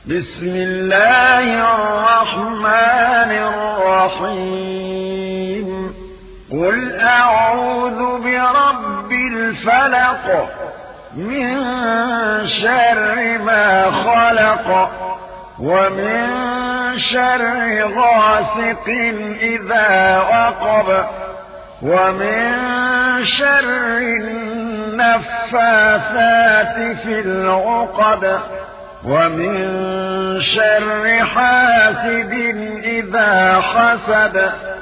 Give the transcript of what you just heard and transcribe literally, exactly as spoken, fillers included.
بسم الله الرحمن الرحيم قل أعوذ برب الفلق من شر ما خلق ومن شر غاسق إذا وقب ومن شر النفاثات في العقد ومن شر حاسد إذا حسد